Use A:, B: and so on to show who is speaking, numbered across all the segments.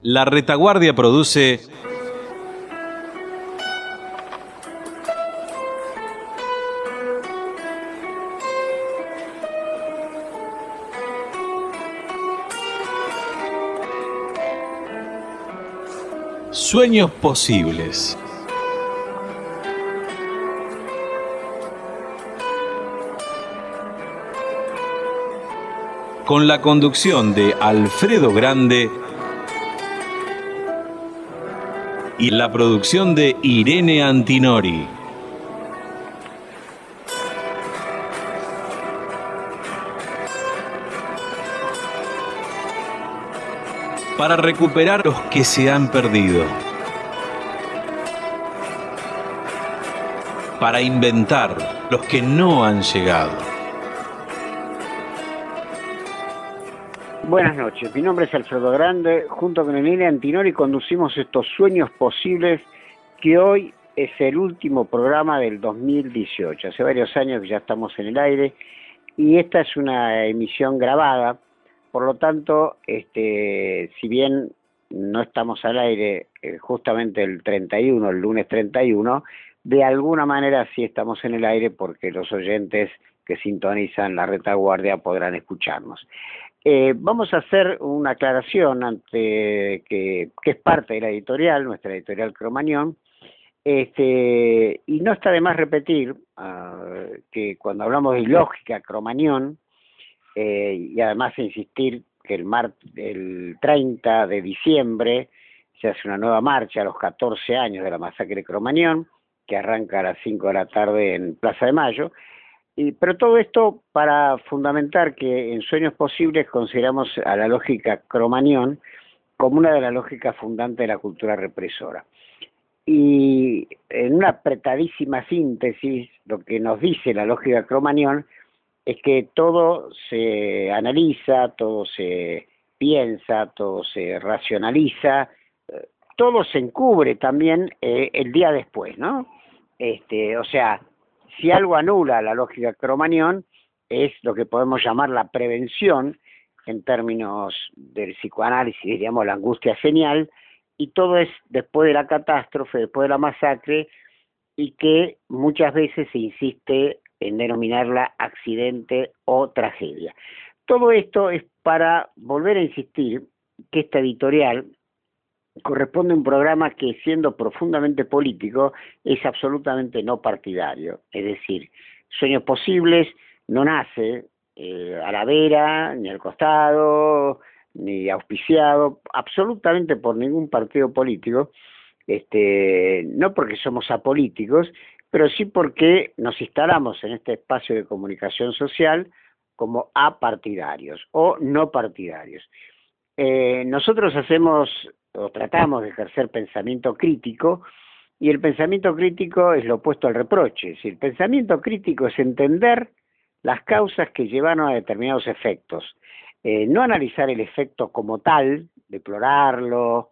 A: La Retaguardia produce Sueños Posibles. Con la conducción de Alfredo Grande y la producción de Irene Antinori. Para recuperar los que se han perdido. Para inventar los que no han llegado.
B: Buenas noches, mi nombre es Alfredo Grande, junto con Irene Antinori conducimos estos Sueños Posibles, que hoy es el último programa del 2018. Hace varios años que ya estamos en el aire y esta es una emisión grabada, por lo tanto, si bien no estamos al aire justamente el 31, el lunes 31, de alguna manera sí estamos en el aire porque los oyentes que sintonizan la Retaguardia podrán escucharnos. Vamos a hacer una aclaración ante que es parte de la editorial, nuestra editorial Cromañón, y no está de más repetir que cuando hablamos de lógica Cromañón, y además insistir que el 30 de diciembre se hace una nueva marcha a los 14 años de la masacre de Cromañón, que arranca a las 5 de la tarde en Plaza de Mayo. Pero todo esto para fundamentar que en Sueños Posibles consideramos a la lógica Cromañón como una de las lógicas fundantes de la cultura represora. Y en una apretadísima síntesis, lo que nos dice la lógica Cromañón es que todo se analiza, todo se piensa, todo se racionaliza, todo se encubre también el día después, ¿no? O sea, si algo anula la lógica Cromañón, es lo que podemos llamar la prevención, en términos del psicoanálisis, diríamos la angustia genial, y todo es después de la catástrofe, después de la masacre, y que muchas veces se insiste en denominarla accidente o tragedia. Todo esto es para volver a insistir que esta editorial corresponde a un programa que, siendo profundamente político, es absolutamente no partidario. Es decir, Sueños Posibles no nace a la vera, ni al costado, ni auspiciado, absolutamente por ningún partido político, no porque somos apolíticos, pero sí porque nos instalamos en este espacio de comunicación social como apartidarios o no partidarios. Nosotros hacemos o tratamos de ejercer pensamiento crítico, y el pensamiento crítico es lo opuesto al reproche. Es decir, el pensamiento crítico es entender las causas que llevaron a determinados efectos, no analizar el efecto como tal, deplorarlo,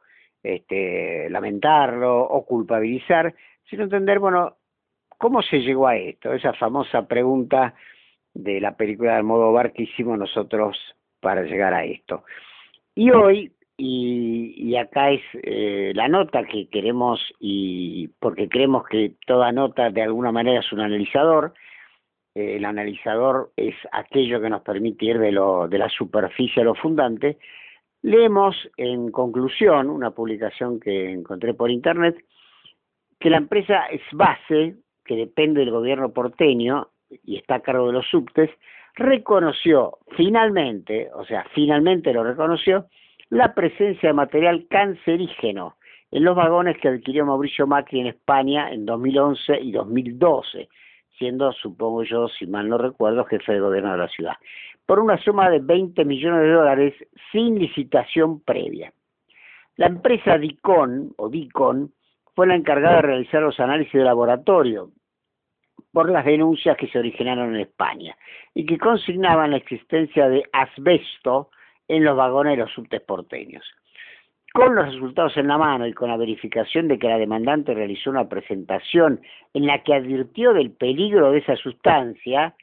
B: lamentarlo o culpabilizar, sino entender, bueno, ¿cómo se llegó a esto? Esa famosa pregunta de la película de Almodóvar que hicimos nosotros para llegar a esto. Y hoy, y acá es la nota que queremos, y porque creemos que toda nota de alguna manera es un analizador. El analizador es aquello que nos permite ir de la superficie a lo fundante. Leemos en conclusión una publicación que encontré por internet, que la empresa Sbase, que depende del gobierno porteño y está a cargo de los subtes, reconoció finalmente, o sea, finalmente lo reconoció, la presencia de material cancerígeno en los vagones que adquirió Mauricio Macri en España en 2011 y 2012, siendo, supongo yo, si mal no recuerdo, jefe de gobierno de la ciudad, por una suma de 20 millones de dólares sin licitación previa. La empresa Dicon fue la encargada de realizar los análisis de laboratorio por las denuncias que se originaron en España y que consignaban la existencia de asbesto en los vagones de los subtes porteños. Con los resultados en la mano y con la verificación de que la demandante realizó una presentación en la que advirtió del peligro de esa sustancia,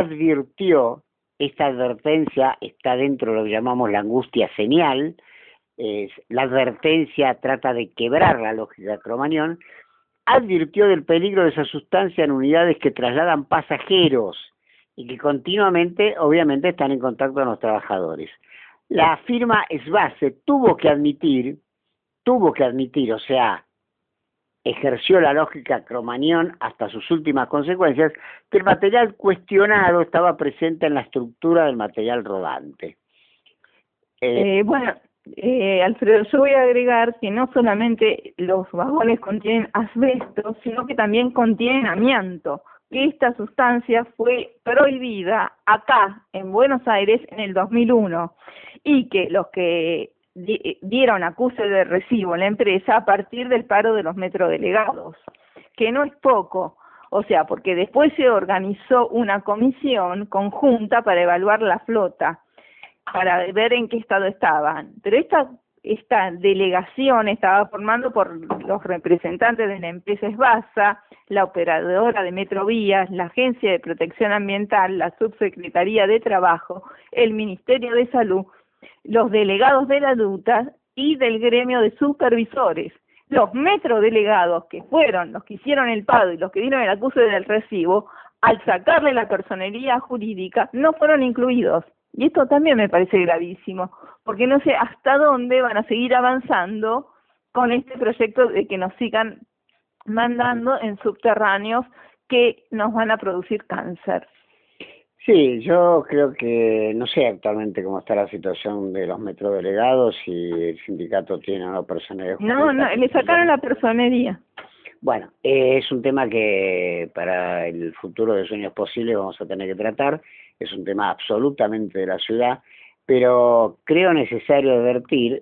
B: esta advertencia está dentro de lo que llamamos la angustia señal, la advertencia trata de quebrar la lógica de Cromañón, advirtió del peligro de esa sustancia en unidades que trasladan pasajeros y que continuamente, obviamente, están en contacto con los trabajadores. La firma Sbase tuvo que admitir, o sea, ejerció la lógica Cromañón hasta sus últimas consecuencias, que el material cuestionado estaba presente en la estructura del material rodante.
C: Alfredo, yo voy a agregar que no solamente los vagones contienen asbesto, sino que también contienen amianto, que esta sustancia fue prohibida acá, en Buenos Aires, en el 2001, y que los que dieron acuse de recibo en la empresa a partir del paro de los metrodelegados, que no es poco, o sea, porque después se organizó una comisión conjunta para evaluar la flota, para ver en qué estado estaban. Pero esta delegación estaba formando por los representantes de la empresa Esbasa, la operadora de Metrovías, la Agencia de Protección Ambiental, la Subsecretaría de Trabajo, el Ministerio de Salud, los delegados de la DUTA y del gremio de supervisores. Los metrodelegados, que fueron los que hicieron el paro y los que dieron el acuse del recibo, al sacarle la personería jurídica, no fueron incluidos. Y esto también me parece gravísimo, porque no sé hasta dónde van a seguir avanzando con este proyecto de que nos sigan mandando en subterráneos que nos van a producir cáncer.
B: Sí, yo creo que, no sé actualmente cómo está la situación de los metrodelegados, si el sindicato tiene o no personería jurídica.
C: No, le sacaron la personería.
B: Bueno, es un tema que para el futuro de Sueños Posibles vamos a tener que tratar. Es un tema absolutamente de la ciudad, pero creo necesario advertir,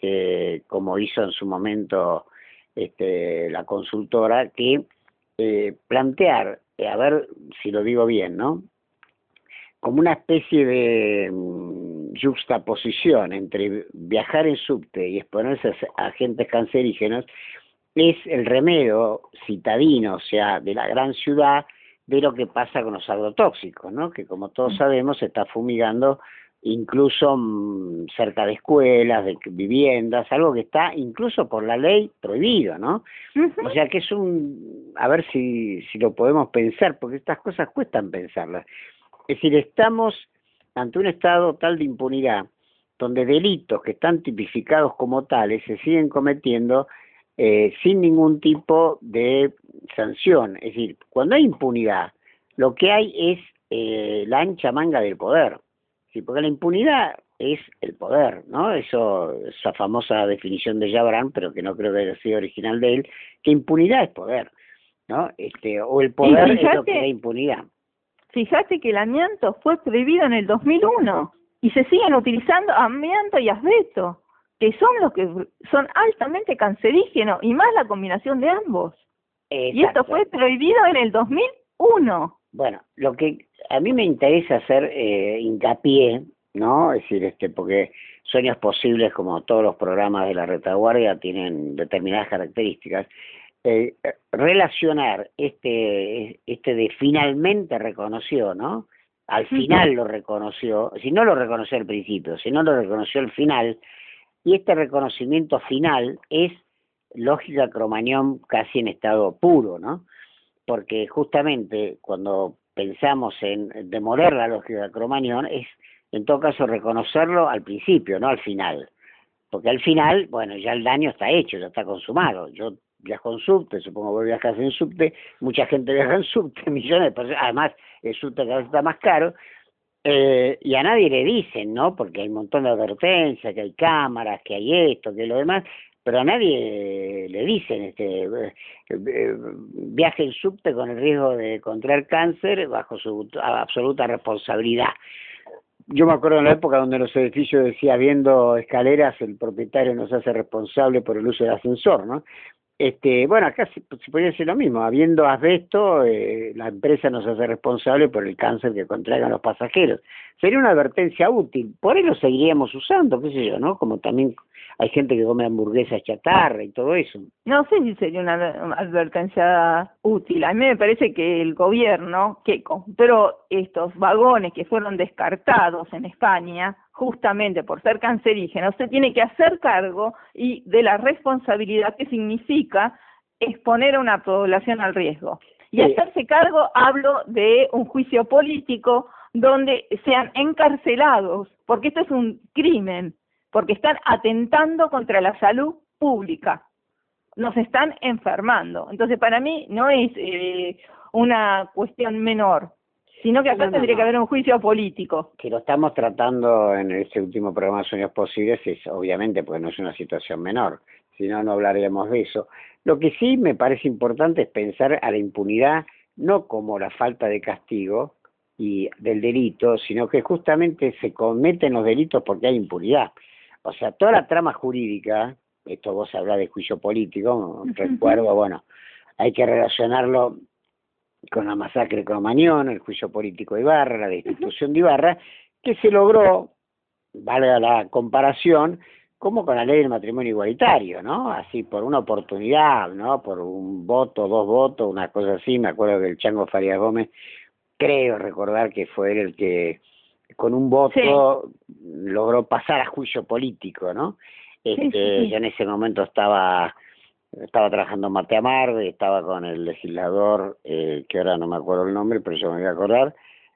B: como hizo en su momento la consultora, que plantear, a ver si lo digo bien, ¿no? Como una especie de yuxtaposición entre viajar en subte y exponerse a agentes cancerígenos es el remedio citadino, o sea, de la gran ciudad, de lo que pasa con los agrotóxicos, ¿no? Que como todos sabemos se está fumigando incluso cerca de escuelas, de viviendas, algo que está incluso por la ley prohibido, ¿no? O sea que es a ver si lo podemos pensar, porque estas cosas cuestan pensarlas. Es decir, estamos ante un estado tal de impunidad, donde delitos que están tipificados como tales se siguen cometiendo sin ningún tipo de sanción. Es decir, cuando hay impunidad, lo que hay es la ancha manga del poder. ¿Sí? Porque la impunidad es el poder, ¿no? Esa famosa definición de Jabran, pero que no creo que haya sido original de él, que impunidad es poder, ¿no? O el poder es lo que da impunidad.
C: Fíjate que el amianto fue prohibido en el 2001 y se siguen utilizando amianto y asbesto, que son los que son altamente cancerígenos, y más la combinación de ambos. Exacto. Y esto fue prohibido en el 2001.
B: Bueno, lo que a mí me interesa hacer hincapié, ¿no? Es decir, porque Sueños Posibles, como todos los programas de la retaguardia, tienen determinadas características. Relacionar de finalmente reconoció, ¿no? Al final lo reconoció, si no lo reconoció al principio, si no lo reconoció al final, y este reconocimiento final es lógica Cromañón casi en estado puro, ¿no? Porque justamente cuando pensamos en demoler la lógica Cromañón es en todo caso reconocerlo al principio, no al final. Porque al final, bueno, ya el daño está hecho, ya está consumado. Yo viajo en subte, supongo que vos viajas en subte, mucha gente viaja en subte, millones de personas, además el subte cada vez está más caro, y a nadie le dicen, ¿no? Porque hay un montón de advertencias, que hay cámaras, que hay esto, que lo demás, pero a nadie le dicen, viaje en subte con el riesgo de contraer cáncer bajo su absoluta responsabilidad. Yo me acuerdo en la época donde los edificios decía, viendo escaleras, el propietario nos hace responsable por el uso del ascensor, ¿no? Bueno, acá se podría decir lo mismo, habiendo asbesto, la empresa nos hace responsable por el cáncer que contraigan los pasajeros. Sería una advertencia útil, por ahí lo seguiríamos usando, qué sé yo, ¿no? Como también hay gente que come hamburguesas chatarra y todo eso.
C: No sé si sería una advertencia útil. A mí me parece que el gobierno que compró estos vagones que fueron descartados en España, justamente por ser cancerígeno, se tiene que hacer cargo y de la responsabilidad que significa exponer a una población al riesgo. Y hacerse cargo, hablo de un juicio político donde sean encarcelados, porque esto es un crimen, porque están atentando contra la salud pública, nos están enfermando. Entonces, para mí no es una cuestión menor, sino que acá tendría que haber un juicio político.
B: Que lo estamos tratando en este último programa Sueños Posibles, es obviamente porque no es una situación menor, si no, no hablaríamos de eso. Lo que sí me parece importante es pensar a la impunidad no como la falta de castigo y del delito, sino que justamente se cometen los delitos porque hay impunidad. O sea, toda la trama jurídica, esto vos hablás de juicio político, recuerdo, bueno, hay que relacionarlo con la masacre de Cromañón, el juicio político de Ibarra, la destitución de Ibarra, que se logró, valga la comparación, como con la ley del matrimonio igualitario, ¿no? Así, por una oportunidad, ¿no? Por un voto, 2 votos, una cosa así. Me acuerdo que el Chango Farías Gómez, creo recordar que fue él el que, con un voto, logró pasar a juicio político, ¿no? Yo en ese momento estaba trabajando en Mate Amar, estaba con el legislador, que ahora no me acuerdo el nombre, pero yo me voy a acordar,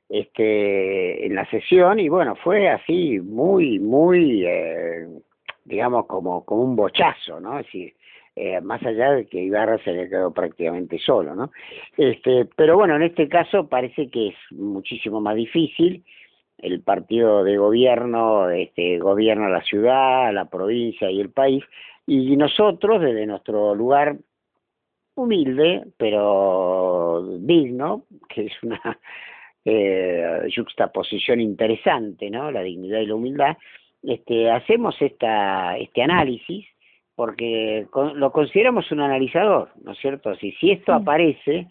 B: en la sesión, y bueno, fue así, muy, digamos, como un bochazo, ¿no? Es decir, más allá de que Ibarra se le quedó prácticamente solo, ¿no? Pero bueno, en este caso parece que es muchísimo más difícil. El partido de gobierno gobierna la ciudad, la provincia y el país, y nosotros, desde nuestro lugar humilde, pero digno, que es una juxtaposición interesante, ¿no? La dignidad y la humildad, hacemos este análisis porque lo consideramos un analizador, ¿no es cierto? Si esto aparece,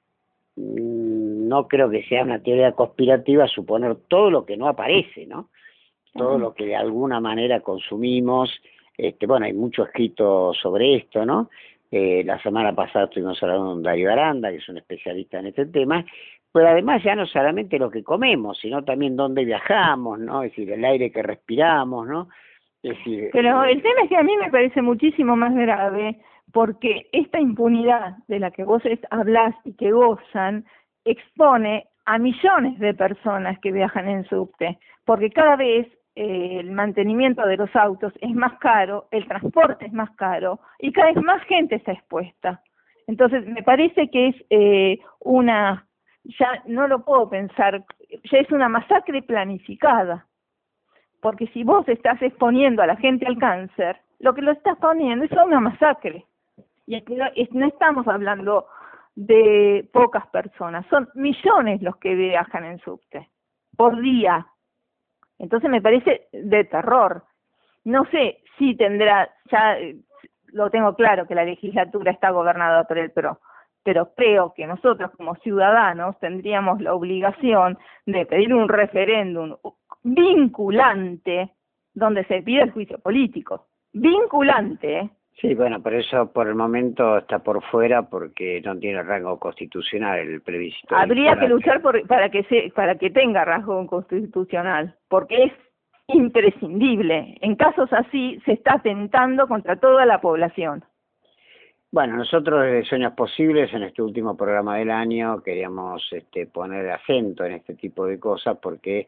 B: no creo que sea una teoría conspirativa suponer todo lo que no aparece, ¿no? Todo lo que de alguna manera consumimos. Bueno, hay mucho escrito sobre esto, ¿no? La semana pasada estuvimos hablando con Darío Aranda, que es un especialista en este tema, pero además ya no solamente lo que comemos, sino también dónde viajamos, ¿no? Es decir, el aire que respiramos, ¿no? Es decir,
C: pero el tema es que a mí me parece muchísimo más grave, porque esta impunidad de la que vos hablás y que gozan, expone a millones de personas que viajan en subte, porque cada vez el mantenimiento de los autos es más caro, el transporte es más caro, y cada vez más gente está expuesta. Entonces, me parece que es ya no lo puedo pensar, ya es una masacre planificada, porque si vos estás exponiendo a la gente al cáncer, lo que lo estás poniendo es una masacre. Y aquí no estamos hablando de pocas personas, son millones los que viajan en subte por día. Entonces me parece de terror. No sé si tendrá, ya lo tengo claro que la legislatura está gobernada por el PRO, pero creo que nosotros como ciudadanos tendríamos la obligación de pedir un referéndum vinculante donde se pida el juicio político. Vinculante,
B: Sí, bueno, pero eso por el momento está por fuera porque no tiene rango constitucional el plebiscito.
C: Habría que luchar para que tenga rango constitucional, porque es imprescindible. En casos así se está atentando contra toda la población.
B: Bueno, nosotros desde Sueños Posibles, en este último programa del año, queríamos poner acento en este tipo de cosas porque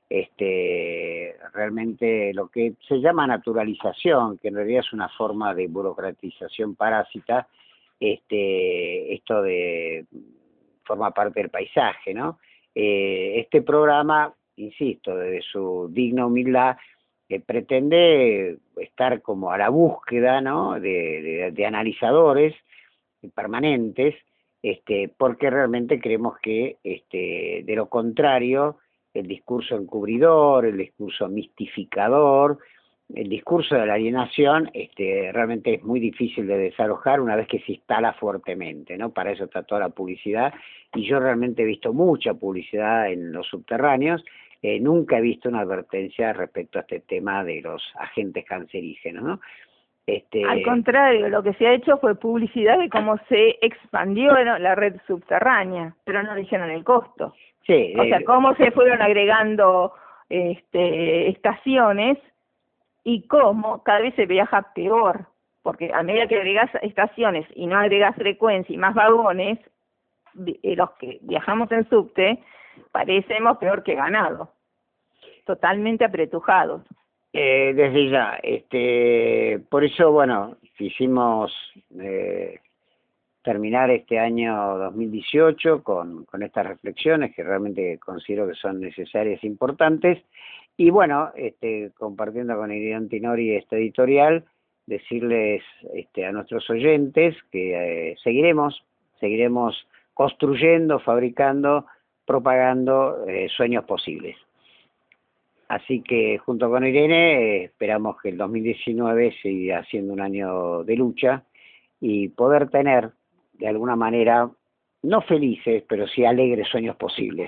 B: realmente lo que se llama naturalización, que en realidad es una forma de burocratización parásita, esto forma parte del paisaje, ¿no? Este programa, insisto, desde su digna humildad, pretende estar como a la búsqueda, ¿no? de analizadores permanentes, porque realmente creemos que de lo contrario el discurso encubridor, el discurso mistificador, el discurso de la alienación, realmente es muy difícil de desalojar una vez que se instala fuertemente, ¿no? Para eso está toda la publicidad, y yo realmente he visto mucha publicidad en los subterráneos. Nunca he visto una advertencia respecto a este tema de los agentes cancerígenos, ¿no?
C: Al contrario, lo que se ha hecho fue publicidad de cómo se expandió la red subterránea, pero no dijeron el costo.
B: Sí,
C: o sea, cómo se fueron agregando estaciones, y cómo cada vez se viaja peor, porque a medida que agregas estaciones y no agregas frecuencia y más vagones, los que viajamos en subte parecemos peor que ganado, totalmente apretujados.
B: Desde ya, por eso, bueno, quisimos terminar este año 2018 con estas reflexiones que realmente considero que son necesarias e importantes. Y bueno, compartiendo con Irene Antinori esta editorial, decirles a nuestros oyentes que seguiremos construyendo, fabricando, propagando sueños posibles. Así que junto con Irene esperamos que el 2019 siga siendo un año de lucha y poder tener de alguna manera, no felices, pero sí alegres sueños posibles.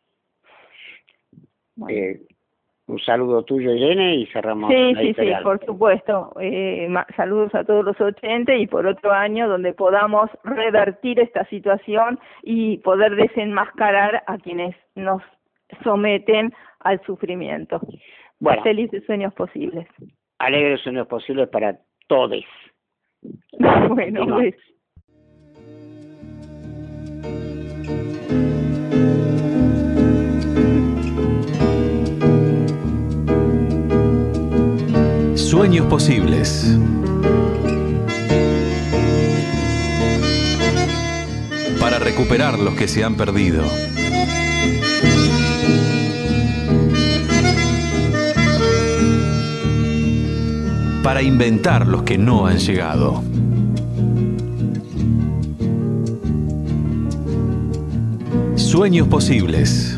B: Bueno. Un saludo tuyo, Irene, y cerramos.
C: Sí, por supuesto. Saludos a todos los oyentes, y por otro año donde podamos revertir esta situación y poder desenmascarar a quienes nos someten al sufrimiento. Bueno, felices sueños posibles.
B: Alegres sueños posibles para todos.
C: Bueno, pues.
A: Sueños posibles. Para recuperar los que se han perdido. Para inventar los que no han llegado. Sueños posibles.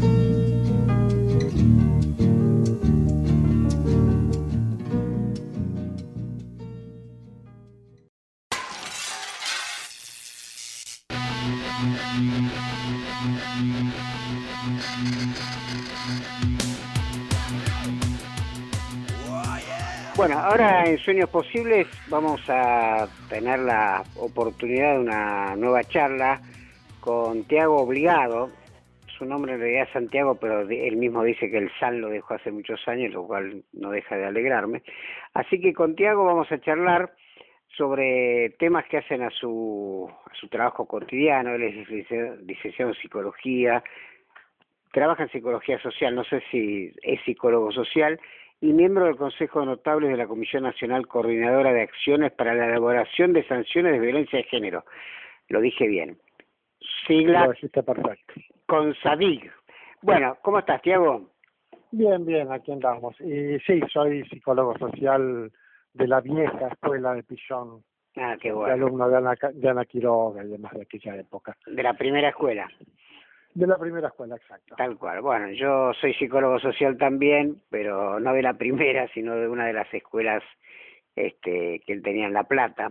B: Bueno, ahora en Sueños Posibles vamos a tener la oportunidad de una nueva charla con Tiago Obligado. Su nombre en realidad es Santiago, pero él mismo dice que el San lo dejó hace muchos años, lo cual no deja de alegrarme. Así que con Tiago vamos a charlar sobre temas que hacen a su trabajo cotidiano. Él es licenciado en psicología, trabaja en psicología social, no sé si es psicólogo social, y miembro del Consejo de Notables de la Comisión Nacional Coordinadora de Acciones para la Elaboración de Sanciones de Violencia de Género. Lo dije bien. Sigla CONSAVIG. Bueno, ¿cómo estás, Tiago?
D: Bien, aquí andamos. Y sí, soy psicólogo social de la vieja escuela de Pillón.
B: Ah, qué bueno.
D: Alumno de Ana Quiroga y demás de aquella época.
B: De la primera escuela.
D: De la primera escuela, exacto.
B: Tal cual. Bueno, yo soy psicólogo social también, pero no de la primera, sino de una de las escuelas que él tenía en La Plata.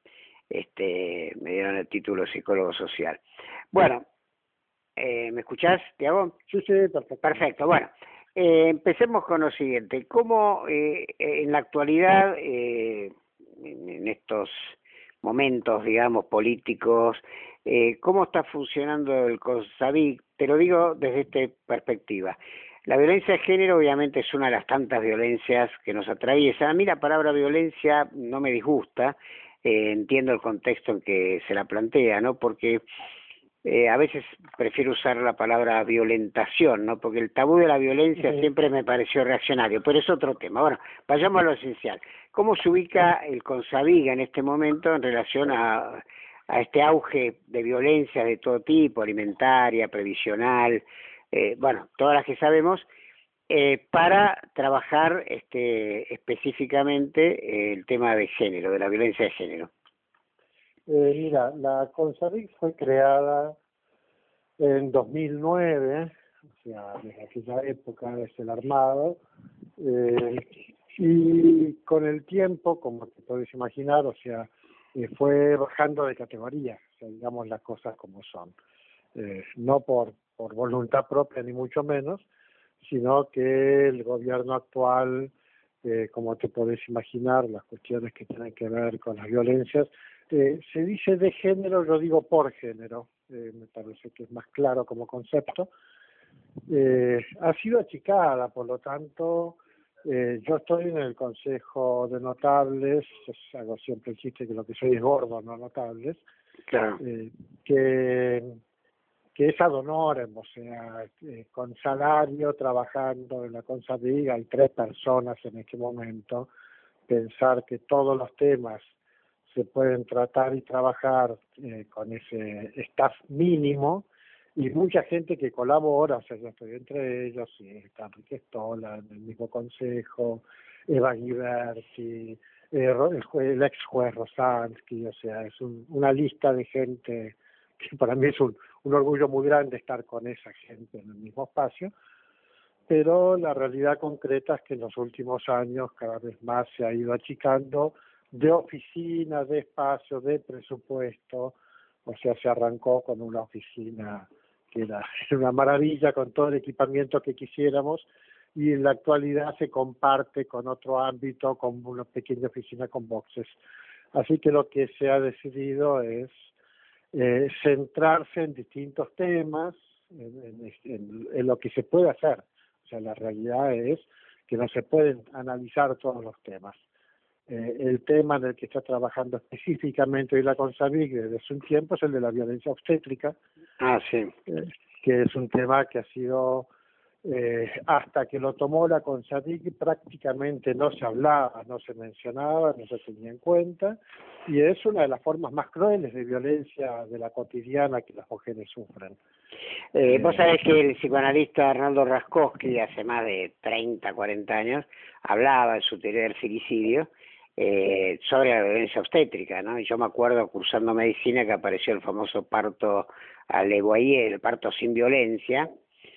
B: Me dieron el título de psicólogo social. Bueno, ¿me escuchás, Tiago?
D: Sí, perfecto.
B: Perfecto, bueno. Empecemos con lo siguiente. ¿Cómo en la actualidad, en estos momentos, digamos, políticos, cómo está funcionando el CONSAVIG? Te lo digo desde esta perspectiva. La violencia de género obviamente es una de las tantas violencias que nos atraviesa. A mí la palabra violencia no me disgusta, entiendo el contexto en que se la plantea, ¿no? Porque a veces prefiero usar la palabra violentación, ¿no? Porque el tabú de la violencia siempre me pareció reaccionario, pero es otro tema. Bueno, vayamos a lo esencial. ¿Cómo se ubica el CONSAVIG en este momento en relación a este auge de violencia de todo tipo, alimentaria, previsional, bueno, todas las que sabemos, para trabajar específicamente el tema de género, de la violencia de género?
D: Mira, la CONSAVIG fue creada en 2009, o sea, desde aquella época es el armado, y con el tiempo, como te podés imaginar, o sea, fue bajando de categoría, o sea, digamos las cosas como son. No por voluntad propia ni mucho menos, sino que el gobierno actual, como te podés imaginar, las cuestiones que tienen que ver con las violencias, se dice de género, yo digo por género, me parece que es más claro como concepto, ha sido achicada, por lo tanto, yo estoy en el Consejo de Notables, hago siempre el chiste que lo que soy es gordo, no notables,
B: Claro.
D: Que es ad honorem, o sea, con salario, trabajando en la Consavig, hay 3 personas en este momento. Pensar que todos los temas se pueden tratar y trabajar con ese staff mínimo, y mucha gente que colabora, o sea, yo estoy entre ellos, y está Enrique Stola en el mismo consejo, Eva Ghiberti, el ex juez Rosansky, o sea, es una lista de gente que para mí es un orgullo muy grande estar con esa gente en el mismo espacio, pero la realidad concreta es que en los últimos años cada vez más se ha ido achicando de oficina, de espacio, de presupuesto. O sea, se arrancó con una oficina que era una maravilla con todo el equipamiento que quisiéramos, y en la actualidad se comparte con otro ámbito, con una pequeña oficina con boxes. Así que lo que se ha decidido es centrarse en distintos temas, en lo que se puede hacer. O sea, la realidad es que no se pueden analizar todos los temas. El tema en el que está trabajando específicamente hoy la Consavig desde hace un tiempo es el de la violencia obstétrica.
B: Ah, sí.
D: Que es un tema que ha sido, hasta que lo tomó la Consavig, prácticamente no se hablaba, no se mencionaba, no se tenía en cuenta, y es una de las formas más crueles de violencia de la cotidiana que las mujeres sufren.
B: Vos sabés que el psicoanalista Arnaldo Raskowski, hace más de 30, 40 años, hablaba en su teoría del filicidio sobre la violencia obstétrica, ¿no? Y yo me acuerdo, cursando medicina, que apareció el famoso parto a Leguayé, el parto sin violencia,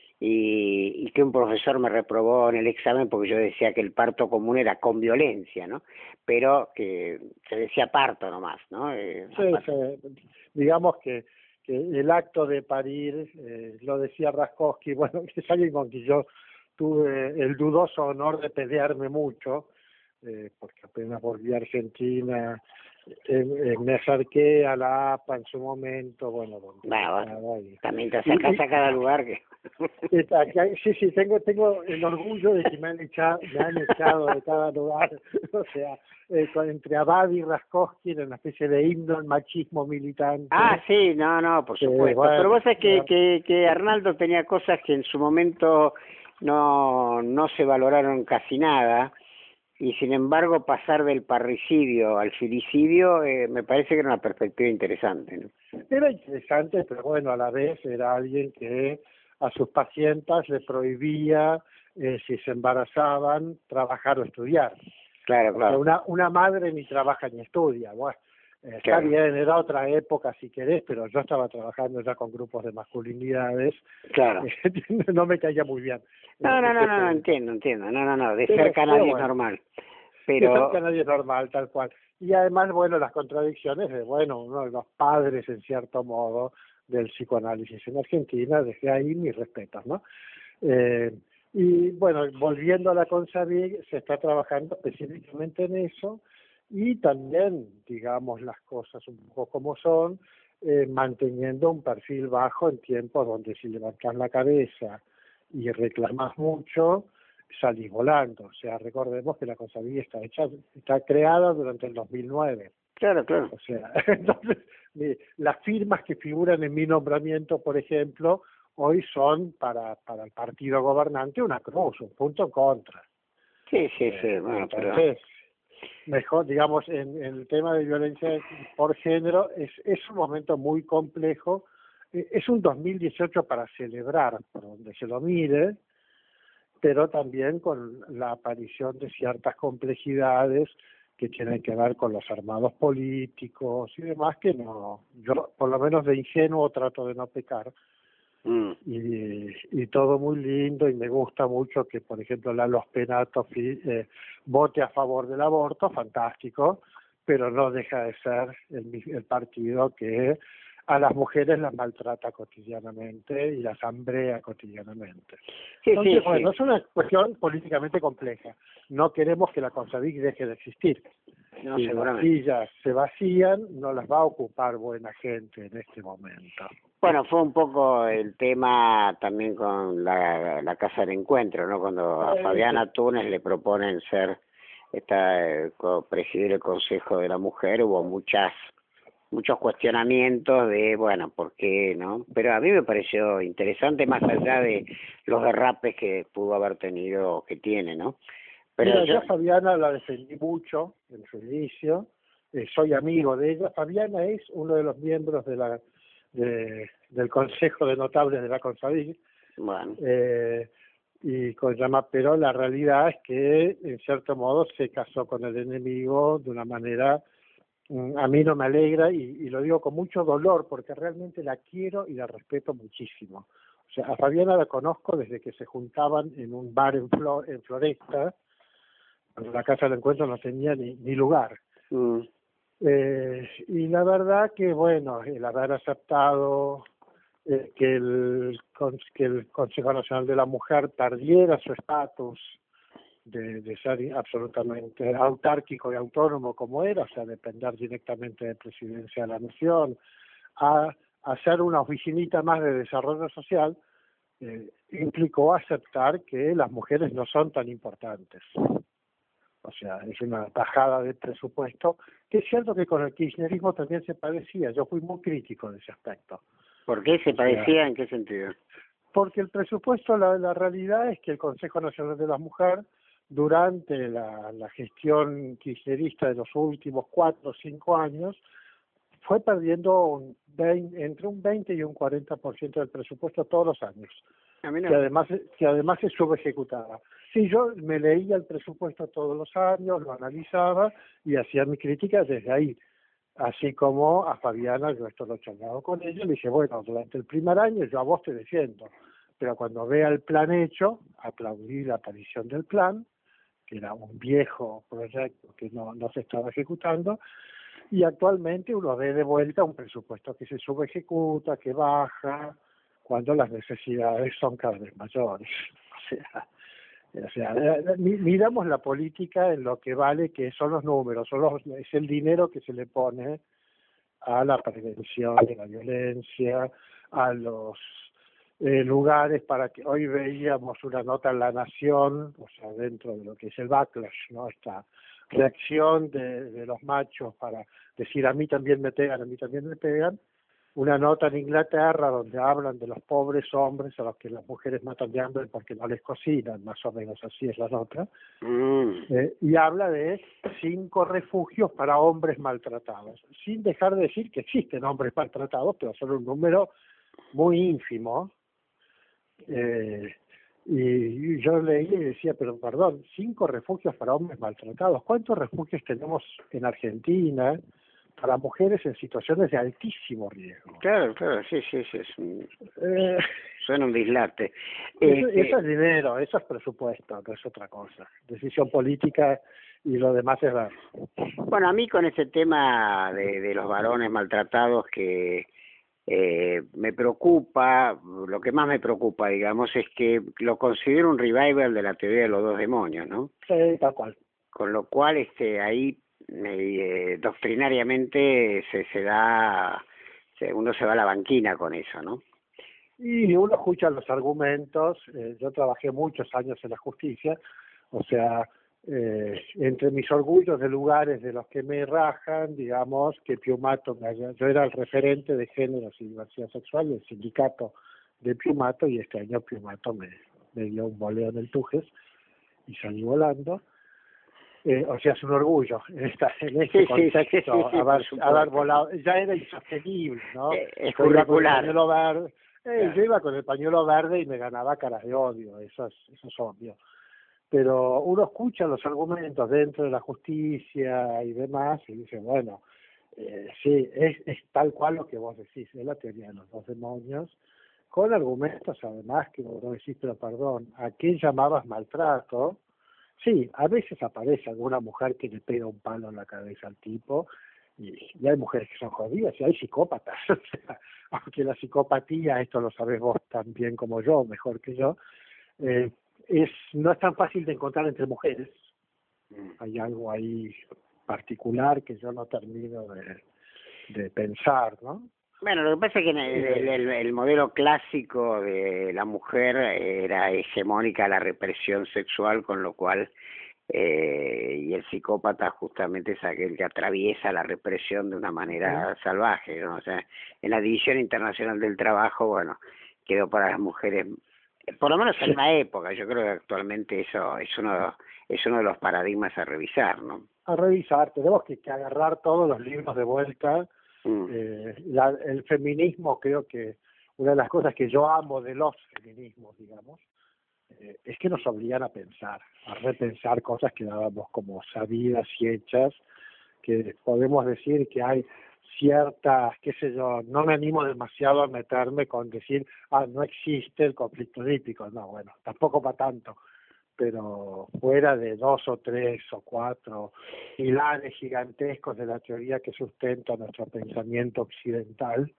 B: y que un profesor me reprobó en el examen porque yo decía que el parto común era con violencia, ¿no? Pero que se decía parto nomás, ¿no?
D: Digamos que el acto de parir, lo decía Raskowski, bueno, que es alguien con quien yo tuve el dudoso honor de pelearme mucho, porque apenas volví a Argentina, me acerqué a la APA en su momento, bueno,
B: también te acercas a cada lugar que...
D: Sí, tengo el orgullo de que me han echado de cada lugar, o sea, entre Abad y Raskowski era una especie de himno al machismo militante.
B: Ah, sí, no, por supuesto, bueno, pero vos sabés que Arnaldo tenía cosas que en su momento no se valoraron casi nada, y sin embargo pasar del parricidio al filicidio me parece que era una perspectiva interesante, ¿no?
D: Era interesante, pero bueno, a la vez era alguien que a sus pacientes le prohibía, si se embarazaban, trabajar o estudiar.
B: Claro.
D: O sea, una madre ni trabaja ni estudia. Bueno, está bien, era otra época si querés, pero yo estaba trabajando ya con grupos de masculinidades.
B: Claro.
D: No me caía muy bien.
B: No, entiendo. No, de cerca nadie es normal. Pero...
D: De cerca nadie es normal, tal cual. Y además, bueno, las contradicciones de, bueno, uno de los padres, en cierto modo, del psicoanálisis en Argentina, desde ahí mis respetos, ¿no? Y bueno, volviendo a la Consavig, se está trabajando específicamente en eso, y también, digamos, las cosas un poco como son, manteniendo un perfil bajo en tiempos donde si levantás la cabeza y reclamás mucho, salís volando. O sea, recordemos que la Consavig está creada durante el 2009.
B: Claro.
D: O sea, entonces, las firmas que figuran en mi nombramiento, por ejemplo, hoy son para el partido gobernante una cruz, un punto en contra.
B: Sí, bueno,
D: entonces, mejor, digamos, en el tema de violencia por género, es un momento muy complejo. Es un 2018 para celebrar, por donde se lo mire, pero también con la aparición de ciertas complejidades que tienen que ver con los armados políticos y demás, que no, yo por lo menos de ingenuo trato de no pecar. Y todo muy lindo, y me gusta mucho que, por ejemplo, Lalo Spenato vote a favor del aborto, fantástico, pero no deja de ser el partido que a las mujeres las maltrata cotidianamente y las hambrea cotidianamente.
B: Sí,
D: Entonces,
B: sí,
D: bueno,
B: sí.
D: es una cuestión políticamente compleja. No queremos que la CONSADIC deje de existir.
B: No,
D: Si las
B: seguramente.
D: sillas se vacían, no las va a ocupar buena gente en este momento.
B: Bueno, fue un poco el tema también con la Casa del Encuentro, ¿no? Cuando a Fabiana Túnez le proponen presidir el Consejo de la Mujer, hubo muchos cuestionamientos de, bueno, ¿por qué, no? Pero a mí me pareció interesante, más allá de los derrapes que pudo haber tenido, que tiene, ¿no? Pero
D: Mira, yo a Fabiana la defendí mucho en su inicio, soy amigo de ella. Fabiana es uno de los miembros del Consejo de Notables de la CONSADIC,
B: bueno,
D: pero la realidad es que, en cierto modo, se casó con el enemigo de una manera, a mí no me alegra, y lo digo con mucho dolor, porque realmente la quiero y la respeto muchísimo. O sea, a Fabiana la conozco desde que se juntaban en un bar en Floresta, cuando la Casa del Encuentro no tenía ni lugar. Y la verdad que, bueno, el haber aceptado que el Consejo Nacional de la Mujer perdiera su estatus de ser absolutamente autárquico y autónomo como era, o sea, depender directamente de Presidencia de la Nación, a hacer una oficinita más de desarrollo social, implicó aceptar que las mujeres no son tan importantes. O sea, es una tajada de presupuesto, que es cierto que con el kirchnerismo también se padecía. Yo fui muy crítico de ese aspecto.
B: ¿por qué se padecía? ¿En qué sentido?
D: Porque el presupuesto, la realidad es que el Consejo Nacional de la Mujer, durante la gestión kirchnerista de los últimos 4 o 5 años, fue perdiendo entre un 20 y un 40% del presupuesto todos los años,
B: A mí no.
D: que además se subejecutaba. Sí, yo me leía el presupuesto todos los años, lo analizaba y hacía mi crítica desde ahí. Así como a Fabiana, yo esto lo he charlado con ella, le dije, bueno, durante el primer año yo a vos te defiendo, pero cuando vea el plan hecho, aplaudí la aparición del plan, que era un viejo proyecto que no se estaba ejecutando, y actualmente uno ve de vuelta un presupuesto que se subejecuta, que baja, cuando las necesidades son cada vez mayores. O sea, miramos la política en lo que vale, que son los números, es el dinero que se le pone a la prevención de la violencia, a los lugares para que hoy veíamos una nota en La Nación, o sea, dentro de lo que es el backlash, ¿no? Esta reacción de los machos para decir a mí también me pegan, una nota en Inglaterra donde hablan de los pobres hombres a los que las mujeres matan de hambre porque no les cocinan, más o menos así es la nota, y habla de 5 refugios para hombres maltratados, sin dejar de decir que existen hombres maltratados, pero son un número muy ínfimo. Y yo leí y decía, pero perdón, 5 refugios para hombres maltratados. ¿Cuántos refugios tenemos en Argentina para mujeres en situaciones de altísimo riesgo?
B: Claro, sí, suena un dislate.
D: Eso es dinero, eso es presupuesto, que es otra cosa. Decisión política y lo demás es ver.
B: Bueno, a mí con ese tema de los varones maltratados que me preocupa, lo que más me preocupa, digamos, es que lo considero un revival de la teoría de los 2 demonios, ¿no?
D: Sí, tal cual.
B: Con lo cual ahí doctrinariamente uno se va a la banquina con eso, ¿no?
D: Y uno escucha los argumentos, yo trabajé muchos años en la justicia, o sea, entre mis orgullos de lugares de los que me rajan, digamos, que Piumato, yo era el referente de géneros y diversidad sexual del sindicato de Piumato, y este año Piumato me dio un boleo en el Tujes y salí volando. O sea, es un orgullo en este contexto haber volado. Ya era insostenible, ¿no?
B: Es curricular.
D: Yo iba con el pañuelo verde y me ganaba caras de odio, eso es obvio. Pero uno escucha los argumentos dentro de la justicia y demás y dice, bueno, sí, es tal cual lo que vos decís, es la teoría de los 2 demonios, con argumentos además que vos decís, pero perdón, ¿a qué llamabas maltrato? Sí, a veces aparece alguna mujer que le pega un palo en la cabeza al tipo y hay mujeres que son jodidas y hay psicópatas. O sea, aunque la psicopatía, esto lo sabes vos tan bien como yo, mejor que yo, no es tan fácil de encontrar entre mujeres. Hay algo ahí particular que yo no termino de pensar, ¿no?
B: Bueno, lo que pasa es que el modelo clásico de la mujer era hegemónica la represión sexual, con lo cual y el psicópata justamente es aquel que atraviesa la represión de una manera salvaje, ¿no? O sea, en la División Internacional del Trabajo, bueno, quedó para las mujeres, por lo menos en una época. Yo creo que actualmente eso es uno de los paradigmas a revisar, ¿no?
D: A revisar, tenemos que agarrar todos los libros de vuelta. El feminismo, creo que una de las cosas que yo amo de los feminismos, digamos, es que nos obligan a pensar, a repensar cosas que dábamos como sabidas y hechas, que podemos decir que hay ciertas, qué sé yo, no me animo demasiado a meterme con decir, no existe el conflicto édpico, no, bueno, tampoco para tanto, pero fuera de 2 o 3 o 4 pilares gigantescos de la teoría que sustenta nuestro pensamiento occidental,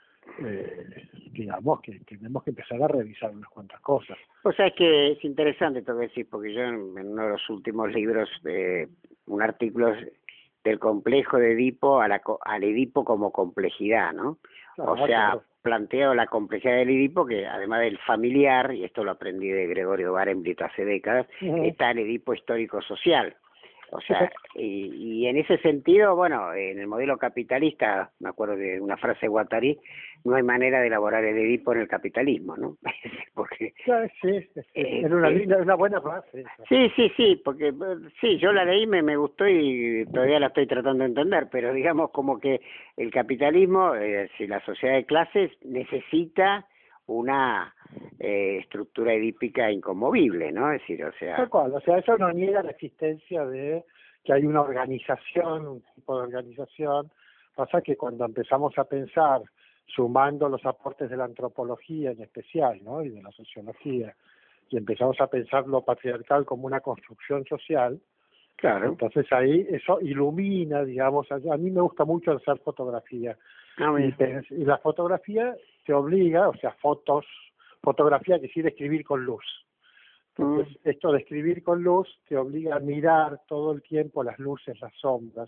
D: digamos que tenemos que empezar a revisar unas cuantas cosas.
B: O sea, es que es interesante todo que decís, porque yo en uno de los últimos libros, un artículo del complejo de Edipo al Edipo como complejidad, ¿no?
D: Claro,
B: o sea,
D: claro.
B: Planteo la complejidad del Edipo, que además del familiar, y esto lo aprendí de Gregorio Barenblit hace décadas, está el Edipo histórico-social. O sea, y en ese sentido, bueno, en el modelo capitalista, me acuerdo de una frase de Guattari, no hay manera de elaborar el Edipo en el capitalismo, ¿no? Porque
D: Sí, es una buena frase.
B: Sí, porque sí, yo la leí, me gustó y todavía la estoy tratando de entender, pero digamos como que el capitalismo, si la sociedad de clases necesita una estructura edípica inconmovible, ¿no? Es decir, o sea...
D: Tal cual, o sea, eso no niega la existencia de que hay una organización, un tipo de organización. Pasa que cuando empezamos a pensar, sumando los aportes de la antropología en especial, ¿no? Y de la sociología, y empezamos a pensar lo patriarcal como una construcción social,
B: claro.
D: Entonces ahí eso ilumina, digamos, a mí me gusta mucho hacer fotografía. Y la fotografía te obliga, o sea, fotografía que quiere escribir con luz. Entonces, esto de escribir con luz te obliga a mirar todo el tiempo las luces, las sombras,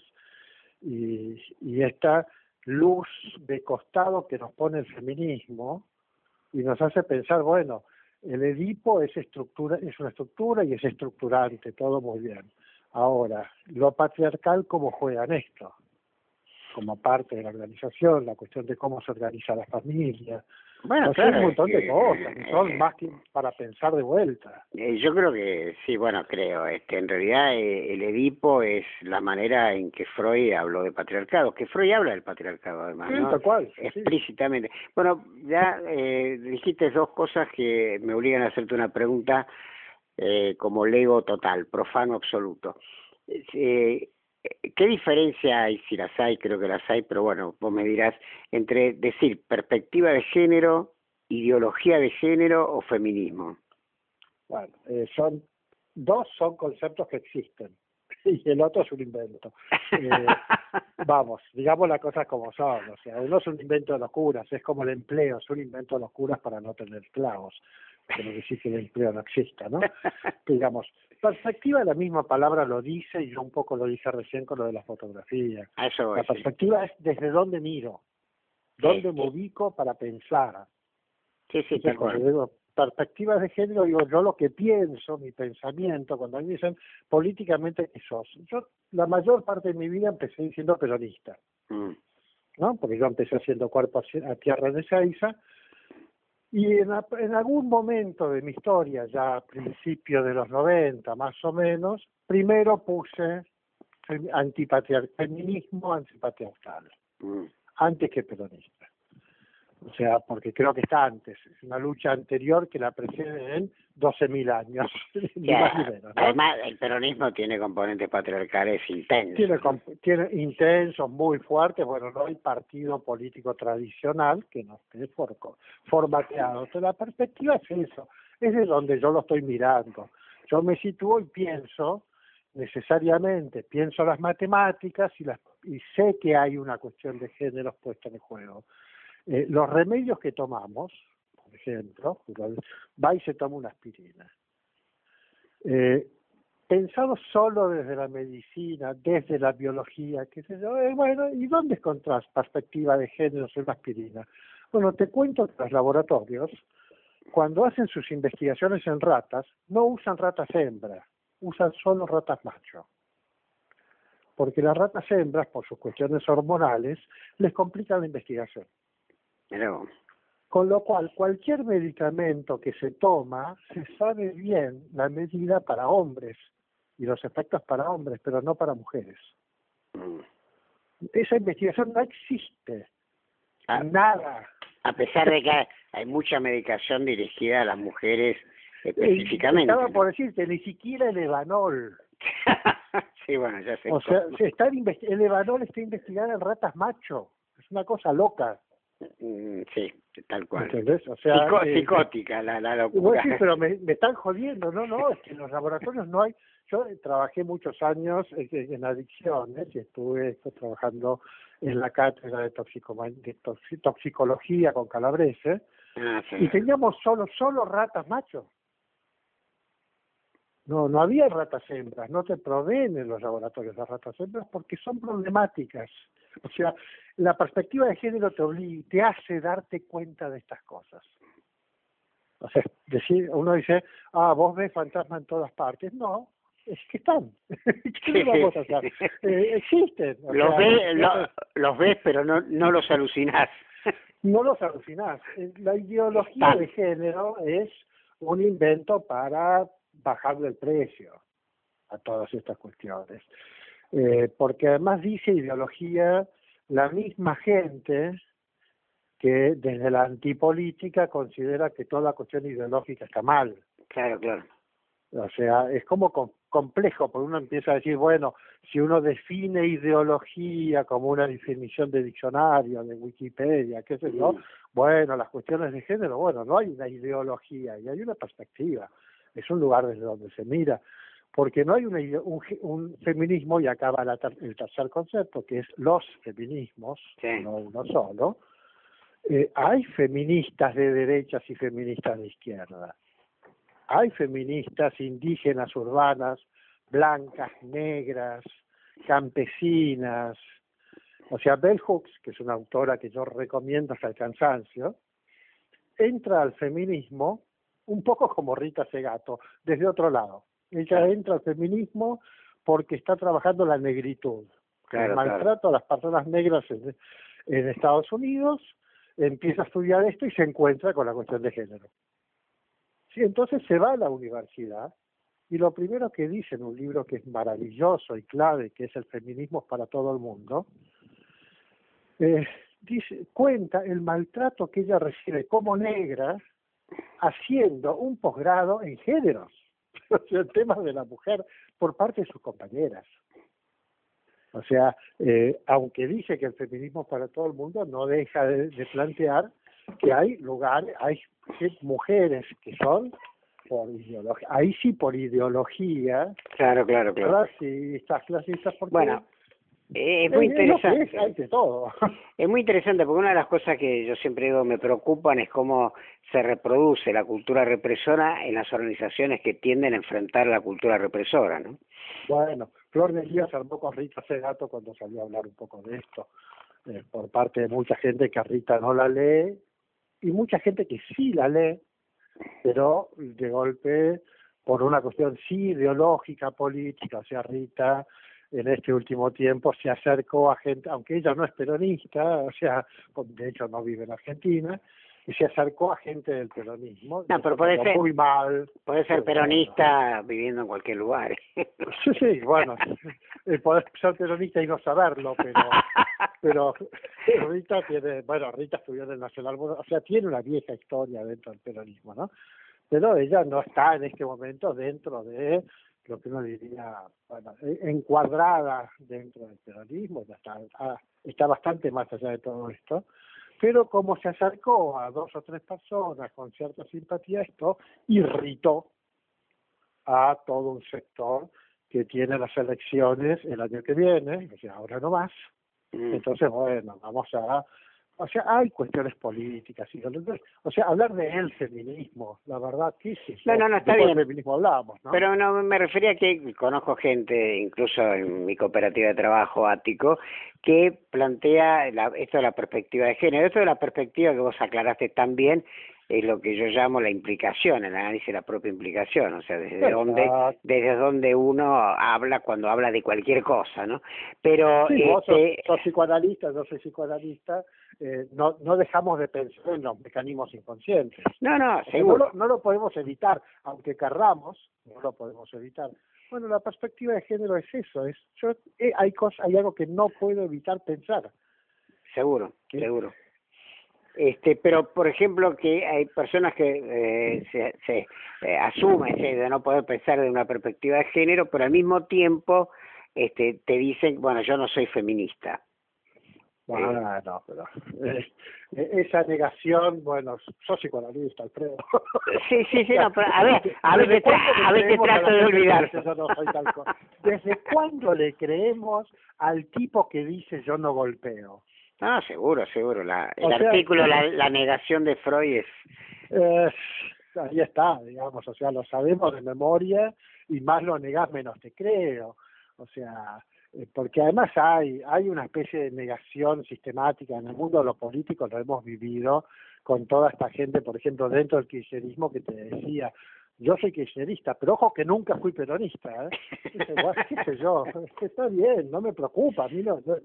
D: y esta luz de costado que nos pone el feminismo y nos hace pensar, bueno, el Edipo es una estructura y es estructurante, todo muy bien. Ahora, lo patriarcal, ¿cómo juega en esto? Como parte de la organización, la cuestión de cómo se organiza la familia.
B: Bueno,
D: claro, hay un montón de cosas, son más que para pensar de vuelta.
B: Yo creo que sí, en realidad el Edipo es la manera en que Freud habló de patriarcado, que Freud habla del patriarcado además, ¿no?
D: Tal cual,
B: explícitamente. Sí. Bueno, ya dijiste dos cosas que me obligan a hacerte una pregunta como lego total, profano absoluto. ¿Qué diferencia hay, si las hay, creo que las hay, pero bueno, vos me dirás, entre decir perspectiva de género, ideología de género o feminismo?
D: Bueno, son conceptos que existen y el otro es un invento. Vamos, digamos las cosas como son, o sea, uno es un invento de los curas, es como el empleo, es un invento de los curas para no tener esclavos, pero decir que el empleo no exista, ¿no? Digamos, perspectiva, la misma palabra lo dice, y yo un poco lo dije recién con lo de la fotografía. La perspectiva es desde dónde miro, dónde me ubico para pensar.
B: Sí,
D: entonces, cuando digo perspectivas de género, digo yo lo que pienso, mi pensamiento, cuando a mí me dicen políticamente qué sos. Yo la mayor parte de mi vida empecé diciendo peronista, ¿no? Porque yo empecé haciendo Cuerpo a Tierra de Ezeiza, y en algún momento de mi historia, ya a principios de los 90 más o menos, primero puse feminismo antipatriarcal, antes que peronista. O sea, porque creo que está antes, es una lucha anterior que la precede en 12.000 años. Ni más ni menos, ¿no?
B: Además, el peronismo tiene componentes patriarcales intensos.
D: Tiene intensos, muy fuertes. Bueno, no hay partido político tradicional que no esté formateado. Entonces, la perspectiva es eso, es de donde yo lo estoy mirando. Yo me sitúo y pienso necesariamente, pienso las matemáticas y sé que hay una cuestión de géneros puesta en juego. Los remedios que tomamos, por ejemplo, va y se toma una aspirina. Pensado solo desde la medicina, desde la biología, qué sé yo, bueno, ¿y dónde encontrás perspectiva de género en la aspirina? Bueno, te cuento que los laboratorios, cuando hacen sus investigaciones en ratas, no usan ratas hembras, usan solo ratas macho. Porque las ratas hembras, por sus cuestiones hormonales, les complican la investigación.
B: Pero,
D: Con lo cual, cualquier medicamento que se toma, se sabe bien la medida para hombres y los efectos para hombres, pero no para mujeres. Esa investigación no existe. Nada.
B: A pesar de que hay mucha medicación dirigida a las mujeres específicamente.
D: Estaba por decirte, ni siquiera el Evanol.
B: Sí, bueno, ya sé.
D: O sea, el Evanol está investigado en ratas macho. Es una cosa loca.
B: Sí, tal cual.
D: ¿Entendés? O sea,
B: psicótica la locura.
D: Sí, pero me están jodiendo. No, es que en los laboratorios no hay. Yo trabajé muchos años en adicciones y estuve trabajando en la cátedra de toxicología con Calabrese,
B: Sí.
D: y teníamos solo ratas machos. No había ratas hembras, no te proveen en los laboratorios las ratas hembras porque son problemáticas. O sea, la perspectiva de género te hace darte cuenta de estas cosas. O sea, uno dice, vos ves fantasmas en todas partes. No, es que están. ¿Qué le vamos a hacer? Existen.
B: Los ves, pero no los alucinás.
D: No los alucinás. La ideología de género es un invento para bajarle el precio a todas estas cuestiones. Porque además dice ideología la misma gente que desde la antipolítica considera que toda cuestión ideológica está mal.
B: Claro.
D: O sea, es como complejo, porque uno empieza a decir, bueno, si uno define ideología como una definición de diccionario, de Wikipedia, qué sé yo, bueno, las cuestiones de género, bueno, no hay una ideología, y hay una perspectiva, es un lugar desde donde se mira, porque no hay un feminismo, y acaba el tercer concepto, que es los feminismos, no uno solo. Hay feministas de derechas y feministas de izquierda. Hay feministas indígenas, urbanas, blancas, negras, campesinas. O sea, Bell Hooks, que es una autora que yo recomiendo hasta el cansancio, entra al feminismo un poco como Rita Segato, desde otro lado. Ella entra al feminismo porque está trabajando la negritud. El maltrato a las personas negras en Estados Unidos, empieza a estudiar esto y se encuentra con la cuestión de género. Sí, entonces se va a la universidad y lo primero que dice en un libro que es maravilloso y clave, que es El feminismo para todo el mundo, cuenta el maltrato que ella recibe como negra haciendo un posgrado en géneros, o sea, en temas de la mujer, por parte de sus compañeras. O sea, aunque dice que el feminismo es para todo el mundo, no deja de plantear que hay lugares, hay mujeres que son por ideología, ahí sí por ideología,
B: claro.
D: clasistas, porque
B: bueno, es muy interesante.
D: Hay de todo.
B: Es muy interesante porque una de las cosas que yo siempre digo me preocupan es cómo se reproduce la cultura represora en las organizaciones que tienden a enfrentar la cultura represora, ¿no?
D: Bueno, Flor de Lía se armó con Rita Segato cuando salió a hablar un poco de esto, por parte de mucha gente que a Rita no la lee, y mucha gente que sí la lee, pero de golpe por una cuestión sí ideológica, política. O sea, Rita en este último tiempo se acercó a gente, aunque ella no es peronista, o sea, de hecho no vive en Argentina, y se acercó a gente del peronismo.
B: No, pero puede ser
D: muy mal.
B: Puede ser peronista viviendo en cualquier lugar.
D: Sí, bueno, podés ser peronista y no saberlo, pero Rita estudió en el Nacional, o sea, tiene una vieja historia dentro del peronismo, ¿no? Pero ella no está en este momento dentro de lo que uno diría, bueno, encuadrada dentro del peronismo, ya está bastante más allá de todo esto. Pero como se acercó a 2 o 3 personas con cierta simpatía, esto irritó a todo un sector que tiene las elecciones el año que viene, o sea, ahora no más, Entonces, bueno, o sea, hay cuestiones políticas, y o sea, hablar de el feminismo, la verdad, ¿qué es eso?
B: No, está
D: ¿De
B: bien.
D: cuál feminismo hablábamos, no?
B: Pero no, me refería a que conozco gente, incluso en mi cooperativa de trabajo, Ático, que plantea esto de la perspectiva de género. Esto de la perspectiva que vos aclaraste también es lo que yo llamo la implicación, el análisis de la propia implicación, o sea, desde dónde uno habla cuando habla de cualquier cosa, ¿no? Pero
D: sí, vos sos psicoanalista, yo soy psicoanalista, no dejamos de pensar en los mecanismos inconscientes.
B: No, seguro.
D: No lo podemos evitar, aunque querramos, no lo podemos evitar. Bueno, la perspectiva de género es eso, hay algo que no puedo evitar pensar.
B: Seguro. Pero por ejemplo que hay personas que se asumen de no poder pensar de una perspectiva de género, pero al mismo tiempo te dicen, bueno, yo no soy feminista.
D: Bueno, no, pero esa negación, bueno, sos psicoanalista, Alfredo.
B: Sí, no, pero a ver qué trato de olvidar.
D: ¿Desde cuándo le creemos al tipo que dice yo no golpeo?
B: No, seguro. El artículo, la negación de Freud
D: ahí está, digamos, o sea, lo sabemos de memoria y más lo negás, menos te creo. O sea, porque además hay una especie de negación sistemática en el mundo de los políticos, lo hemos vivido con toda esta gente, por ejemplo, dentro del kirchnerismo que te decía, yo soy kirchnerista, pero ojo que nunca fui peronista, qué sé yo, está bien, no me preocupa, a mí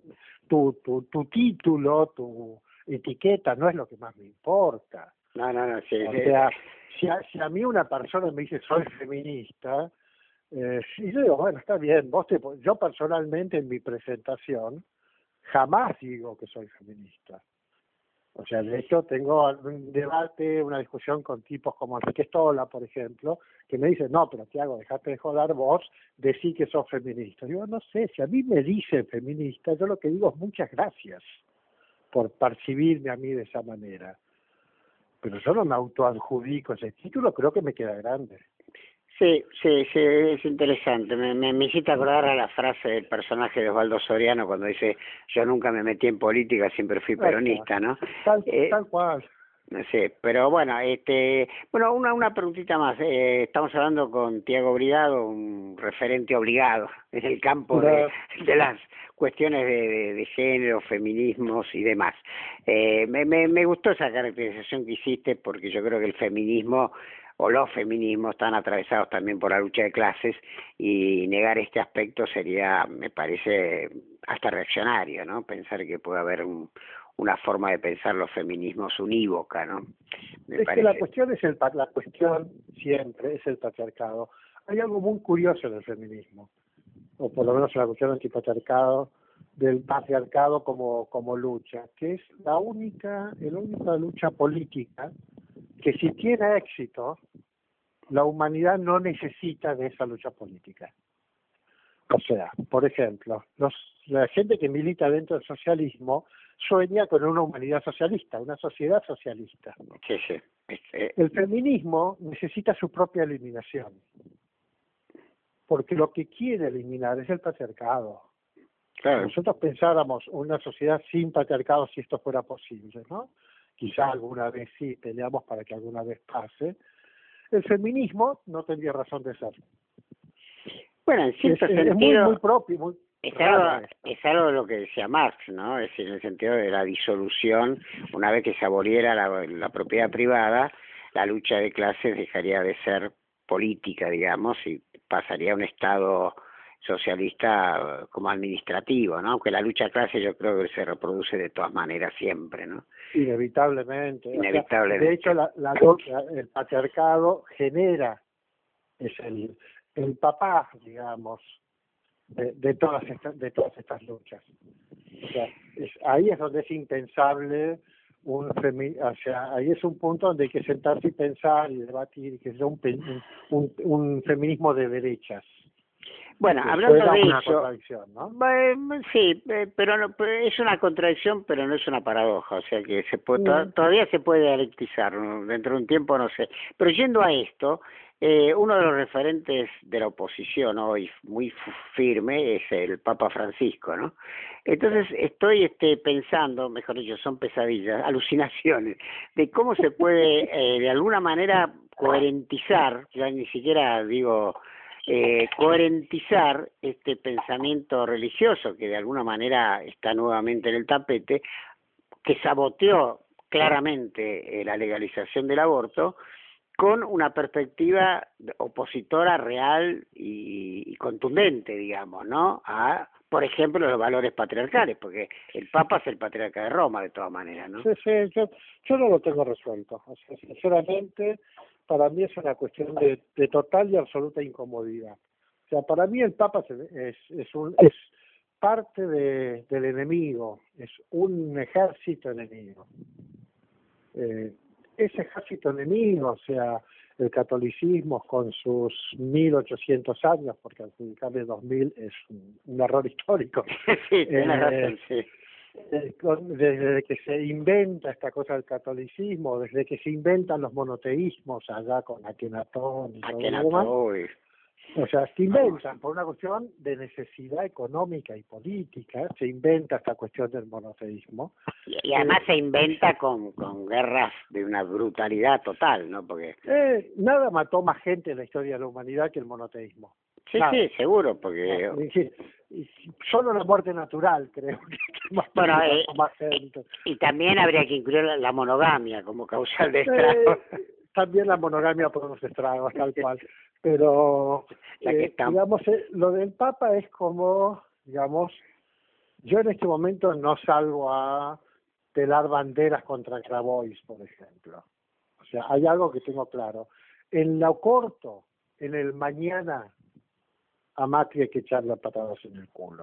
D: tu título, tu etiqueta no es lo que más me importa.
B: No, sí.
D: O sea, si a mí una persona me dice soy feminista, y yo digo, bueno, está bien, yo personalmente en mi presentación jamás digo que soy feminista. O sea, de hecho tengo un debate, una discusión con tipos como Enrique Stola, por ejemplo, que me dicen, no, pero Tiago, dejate de joder vos, decí que sos feminista. Digo, no sé, si a mí me dicen feminista, yo lo que digo es muchas gracias por percibirme a mí de esa manera. Pero yo no me autoadjudico ese título, creo que me queda grande.
B: Sí, es interesante. Me hiciste acordar a la frase del personaje de Osvaldo Soriano cuando dice, yo nunca me metí en política, siempre fui peronista, ¿no?
D: Tal cual.
B: Sí, pero bueno, una preguntita más. Estamos hablando con Tiago Brigado, un referente obligado en el campo de las cuestiones de género, feminismos y demás. Me gustó esa caracterización que hiciste porque yo creo que el feminismo o los feminismos están atravesados también por la lucha de clases y negar este aspecto sería, me parece, hasta reaccionario, ¿no? Pensar que puede haber una forma de pensar los feminismos unívoca, ¿no?
D: Que la cuestión siempre es el patriarcado. Hay algo muy curioso en el feminismo, o por lo menos en la cuestión antipatriarcado, del patriarcado como lucha, que es la única lucha política que si tiene éxito, la humanidad no necesita de esa lucha política. O sea, por ejemplo, la gente que milita dentro del socialismo sueña con una humanidad socialista, una sociedad socialista.
B: Sí.
D: El feminismo necesita su propia eliminación, porque lo que quiere eliminar es el patriarcado.
B: Claro.
D: Si nosotros pensáramos una sociedad sin patriarcado, si esto fuera posible, ¿no? Quizá alguna vez sí peleamos para que alguna vez pase, el feminismo no tendría razón de ser.
B: Bueno, en cierto sentido,
D: es muy propio,
B: es algo de lo que decía Marx, ¿no? Es decir, en el sentido de la disolución, una vez que se aboliera la propiedad privada, la lucha de clases dejaría de ser política, digamos, y pasaría a un Estado socialista como administrativo, ¿no? Aunque la lucha de clases yo creo que se reproduce de todas maneras siempre, ¿no?
D: Inevitablemente. O sea, de hecho, la lucha, el patriarcado genera, es el papá, digamos, de todas estas luchas. O sea, ahí es donde es impensable o sea, ahí es un punto donde hay que sentarse y pensar y debatir, que sea un feminismo de derechas.
B: Bueno, hablando de
D: una
B: eso,
D: contradicción, ¿no?
B: Sí, pero es una contradicción, pero no es una paradoja, o sea que todavía se puede dialectizar, ¿no? Dentro de un tiempo no sé. Pero yendo a esto, Uno de los referentes de la oposición hoy muy firme es el Papa Francisco, ¿no? Entonces estoy pensando, mejor dicho, son pesadillas, alucinaciones, de cómo se puede de alguna manera coherentizar, ya ni siquiera digo coherentizar este pensamiento religioso que de alguna manera está nuevamente en el tapete, que saboteó claramente la legalización del aborto, con una perspectiva opositora real y contundente, digamos, ¿no? A, por ejemplo, los valores patriarcales, porque el Papa es el patriarca de Roma, de todas maneras, ¿no?
D: Sí, yo no lo tengo resuelto. O sea, sinceramente, para mí es una cuestión de total y absoluta incomodidad. O sea, para mí el Papa es parte del enemigo, es un ejército enemigo. Ese ejército enemigo, o sea, el catolicismo con sus 1800 años, porque adjudicarle 2000 es un error histórico.
B: Sí, tienes razón, sí.
D: Desde que se inventa esta cosa del catolicismo, desde que se inventan los monoteísmos allá con Akenatón y todo lo demás, o sea, se inventan por una cuestión de necesidad económica y política, se inventa esta cuestión del monoteísmo.
B: Y además se inventa con guerras de una brutalidad total, ¿no? Porque
D: nada mató más gente en la historia de la humanidad que el monoteísmo.
B: Sí, nada. Sí, seguro, porque...
D: Solo la muerte natural, creo que
B: bueno,
D: más gente.
B: Y también habría que incluir la monogamia como causal de estragos.
D: También la monogamia por los estragos, tal cual. Pero, digamos, lo del Papa es como, digamos, yo en este momento no salgo a telar banderas contra Grabois, por ejemplo. O sea, hay algo que tengo claro. En lo corto, en el mañana, a Macri hay que echarle patadas en el culo.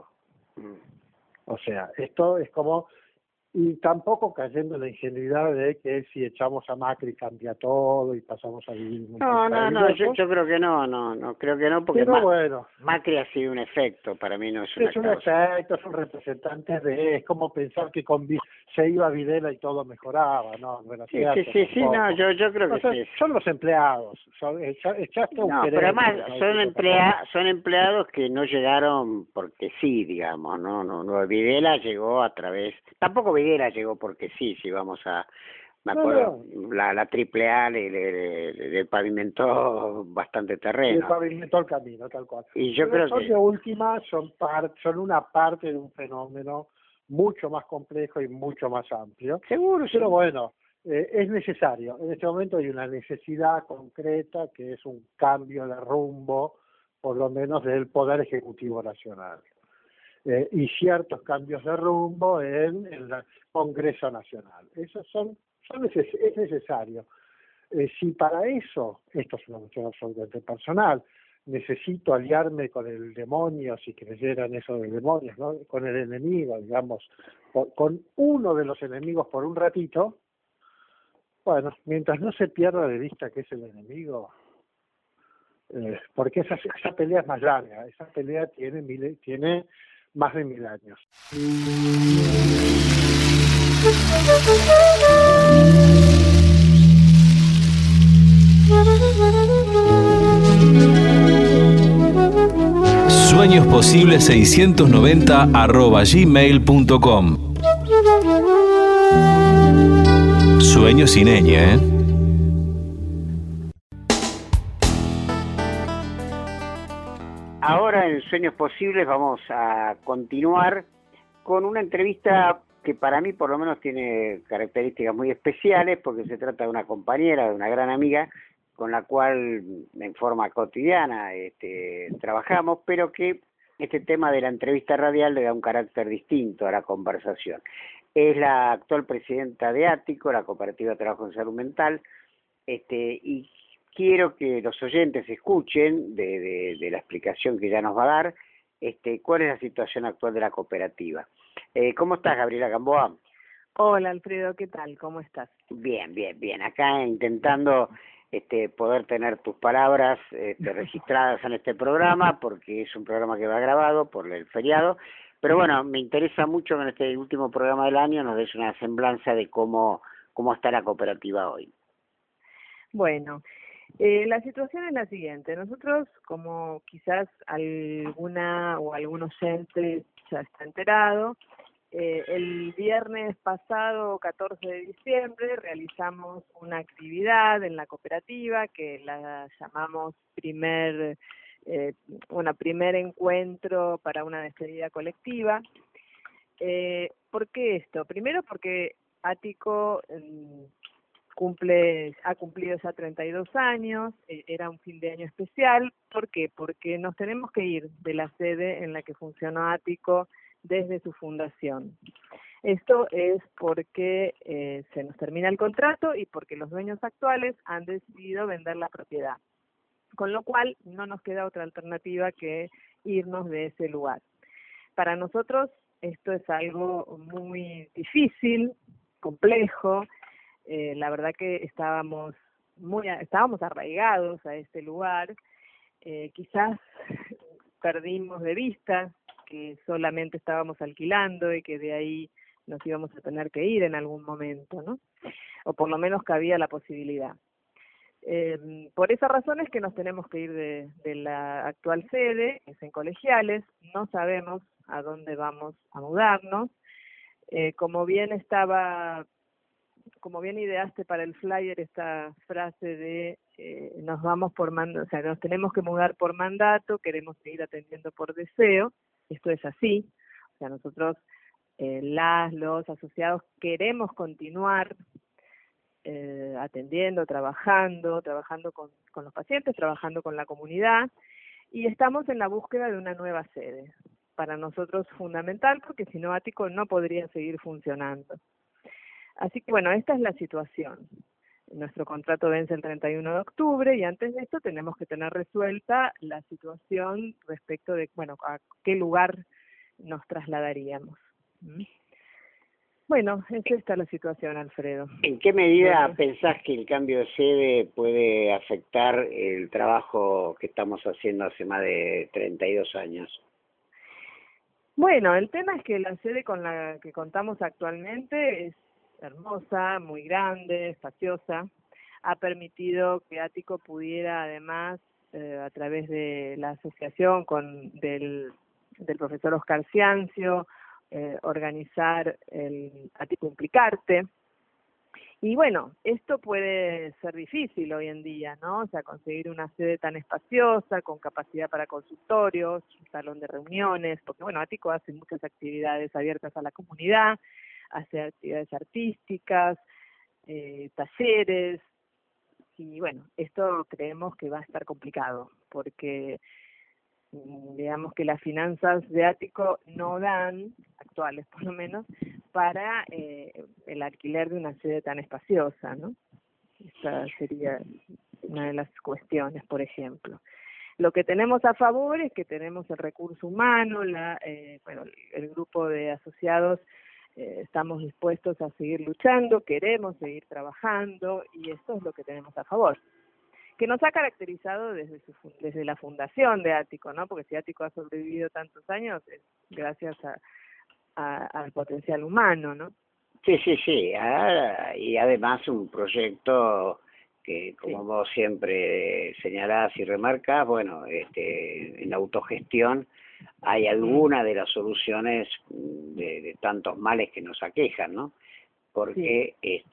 D: O sea, esto es como... Y tampoco cayendo en la ingenuidad de que si echamos a Macri cambia todo y pasamos a vivir...
B: No, yo creo que no creo que no, porque
D: bueno,
B: Macri ha sido un efecto, para mí no es una
D: causa. Efecto, es un representante es como pensar que se iba a Videla y todo mejoraba, ¿no? Bueno,
B: sí, no, yo creo que sí.
D: Son los empleados, echaste un
B: pero además son empleados que no llegaron porque sí, digamos, no Videla llegó a través... Tampoco Videla llegó porque sí, si vamos a... Me acuerdo, la AAA le pavimentó bastante terreno.
D: Le pavimentó el camino, tal cual.
B: Y yo creo que...
D: de última son una parte de un fenómeno mucho más complejo y mucho más amplio.
B: Seguro,
D: pero bueno, es necesario. En este momento hay una necesidad concreta que es un cambio de rumbo, por lo menos del Poder Ejecutivo Nacional. Y ciertos cambios de rumbo en el Congreso Nacional. Esos es necesario. Si para eso, esto es una cuestión absolutamente personal, necesito aliarme con el demonio, si creyeran eso de demonios, ¿no? Con el enemigo, digamos, con uno de los enemigos por un ratito, bueno, mientras no se pierda de vista que es el enemigo, porque esa pelea es más larga, esa pelea tiene más de 1000 años.
A: sueñosposibles690@gmail.com. Sueños sin ñ, ¿eh?
B: Ahora en Sueños Posibles vamos a continuar con una entrevista que para mí por lo menos tiene características muy especiales, porque se trata de una compañera, de una gran amiga, con la cual en forma cotidiana trabajamos, pero que este tema de la entrevista radial le da un carácter distinto a la conversación. Es la actual presidenta de Ático, la Cooperativa de Trabajo en Salud Mental, y quiero que los oyentes escuchen de la explicación que ya nos va a dar, cuál es la situación actual de la cooperativa. ¿Cómo estás, Gabriela Gamboa?
C: Hola, Alfredo, ¿qué tal? ¿Cómo estás?
B: Bien. Acá intentando poder tener tus palabras registradas en este programa, porque es un programa que va grabado por el feriado. Pero bueno, me interesa mucho que en este último programa del año nos des una semblanza de cómo está la cooperativa hoy.
C: Bueno, La situación es la siguiente. Nosotros, como quizás alguna o algún oyente ya está enterado, el viernes pasado, 14 de diciembre, realizamos una actividad en la cooperativa que la llamamos primer encuentro para una despedida colectiva. ¿Por qué esto? Primero porque Ático ha cumplido ya 32 años, era un fin de año especial. ¿Por qué? Porque nos tenemos que ir de la sede en la que funcionó Ático desde su fundación. Esto es porque se nos termina el contrato y porque los dueños actuales han decidido vender la propiedad, con lo cual no nos queda otra alternativa que irnos de ese lugar. Para nosotros esto es algo muy difícil, complejo. La verdad que estábamos arraigados a este lugar. Quizás perdimos de vista que solamente estábamos alquilando y que de ahí nos íbamos a tener que ir en algún momento, ¿no? O por lo menos que había la posibilidad. Por esa razón es que nos tenemos que ir de la actual sede, que es en Colegiales. No sabemos a dónde vamos a mudarnos. Como bien ideaste para el flyer esta frase de nos vamos por mandato, o sea, nos tenemos que mudar por mandato, queremos seguir atendiendo por deseo. Esto es así. O sea, nosotros, los asociados, queremos continuar atendiendo, trabajando con los pacientes, trabajando con la comunidad, y estamos en la búsqueda de una nueva sede. Para nosotros fundamental, porque si no Ático no podría seguir funcionando. Así que bueno, esta es la situación. Nuestro contrato vence el 31 de octubre y antes de esto tenemos que tener resuelta la situación respecto de, a qué lugar nos trasladaríamos. Bueno, es esta la situación, Alfredo.
B: ¿En qué medida pensás que el cambio de sede puede afectar el trabajo que estamos haciendo hace más de 32 años?
C: Bueno, el tema es que la sede con la que contamos actualmente es hermosa, muy grande, espaciosa. Ha permitido que Ático pudiera, además, a través de la asociación del profesor Oscar Ciancio, organizar el Ático Implicarte. Y bueno, esto puede ser difícil hoy en día, ¿no? O sea, conseguir una sede tan espaciosa, con capacidad para consultorios, un salón de reuniones, porque bueno, Ático hace muchas actividades abiertas a la comunidad, hace actividades artísticas, talleres, y bueno, esto creemos que va a estar complicado, porque digamos que las finanzas de Ático no dan, actuales por lo menos, para el alquiler de una sede tan espaciosa, ¿no? Esta sería una de las cuestiones, por ejemplo. Lo que tenemos a favor es que tenemos el recurso humano, el grupo de asociados, estamos dispuestos a seguir luchando, queremos seguir trabajando, y esto es lo que tenemos a favor, que nos ha caracterizado desde la fundación de Ático, ¿no? Porque si Ático ha sobrevivido tantos años es gracias al potencial humano, ¿no?
B: Sí. Y además un proyecto que, como vos siempre señalás y remarcas, en autogestión hay alguna de las soluciones de tantos males que nos aquejan, ¿no? Porque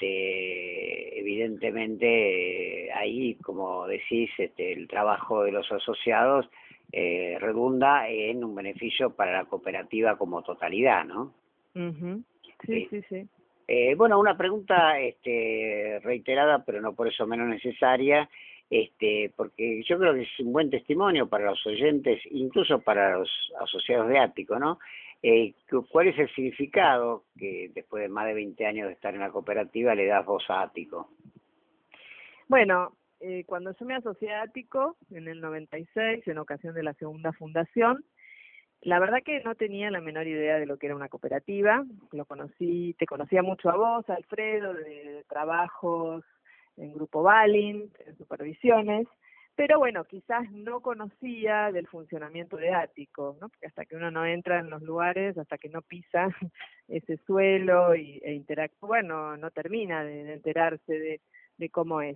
B: evidentemente ahí, como decís, el trabajo de los asociados redunda en un beneficio para la cooperativa como totalidad, ¿no?
C: Sí.
B: Una pregunta reiterada, pero no por eso menos necesaria, porque yo creo que es un buen testimonio para los oyentes, incluso para los asociados de Ático, ¿no? ¿Cuál es el significado que después de más de 20 años de estar en la cooperativa le das vos a Ático?
C: Bueno, cuando yo me asocié a Ático en el 96, en ocasión de la segunda fundación, la verdad que no tenía la menor idea de lo que era una cooperativa. Te conocía mucho a vos, Alfredo, de trabajos en Grupo Balin, en supervisiones, pero bueno, quizás no conocía del funcionamiento de Ático, ¿no? Porque hasta que uno no entra en los lugares, hasta que no pisa ese suelo e interactúa, no termina de enterarse de cómo es.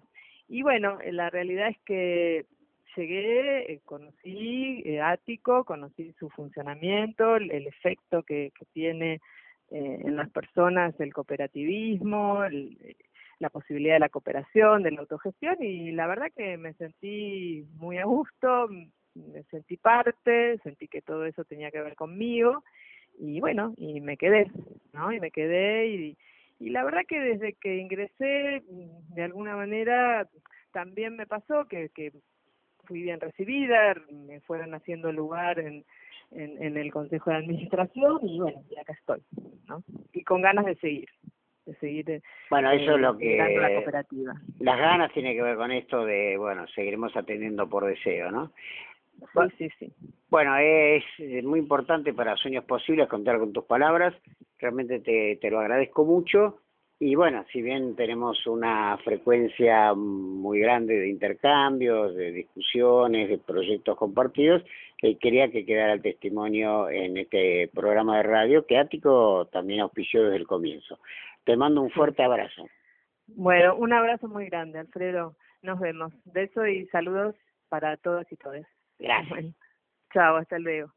E: Y bueno, la realidad es que llegué, conocí Ático, conocí su funcionamiento, el efecto que tiene en las personas el cooperativismo, la posibilidad de la cooperación, de la autogestión, y la verdad que me sentí muy a gusto, me sentí parte, sentí que todo eso tenía que ver conmigo, y bueno, y me quedé, ¿no? Y me quedé, y la verdad que desde que ingresé, de alguna manera, también me pasó que fui bien recibida, me fueron haciendo lugar en el Consejo de Administración, y bueno, y acá estoy, ¿no? Y con ganas de seguir
B: bueno, eso es lo
E: liderando la
B: que
E: cooperativa.
B: las ganas tiene que ver con esto de, bueno, seguiremos atendiendo por deseo, ¿no?
E: Sí.
B: Bueno, es muy importante para Sueños Posibles contar con tus palabras, realmente te lo agradezco mucho, y bueno, si bien tenemos una frecuencia muy grande de intercambios, de discusiones, de proyectos compartidos, quería que quedara el testimonio en este programa de radio que Ático también auspició desde el comienzo. Te mando un fuerte abrazo.
E: Bueno, un abrazo muy grande, Alfredo. Nos vemos. Besos y saludos para todas y todos.
B: Gracias.
E: Bueno, chao, hasta luego.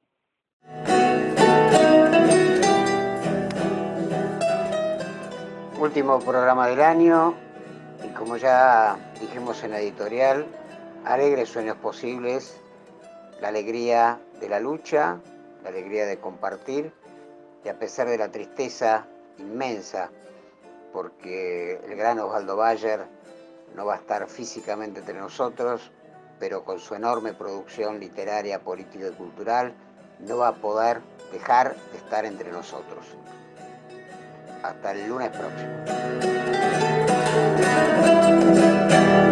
B: Último programa del año, y como ya dijimos en la editorial, alegres sueños posibles, la alegría de la lucha, la alegría de compartir, y a pesar de la tristeza inmensa, porque el gran Osvaldo Bayer no va a estar físicamente entre nosotros, pero con su enorme producción literaria, política y cultural, no va a poder dejar de estar entre nosotros. Hasta el lunes próximo.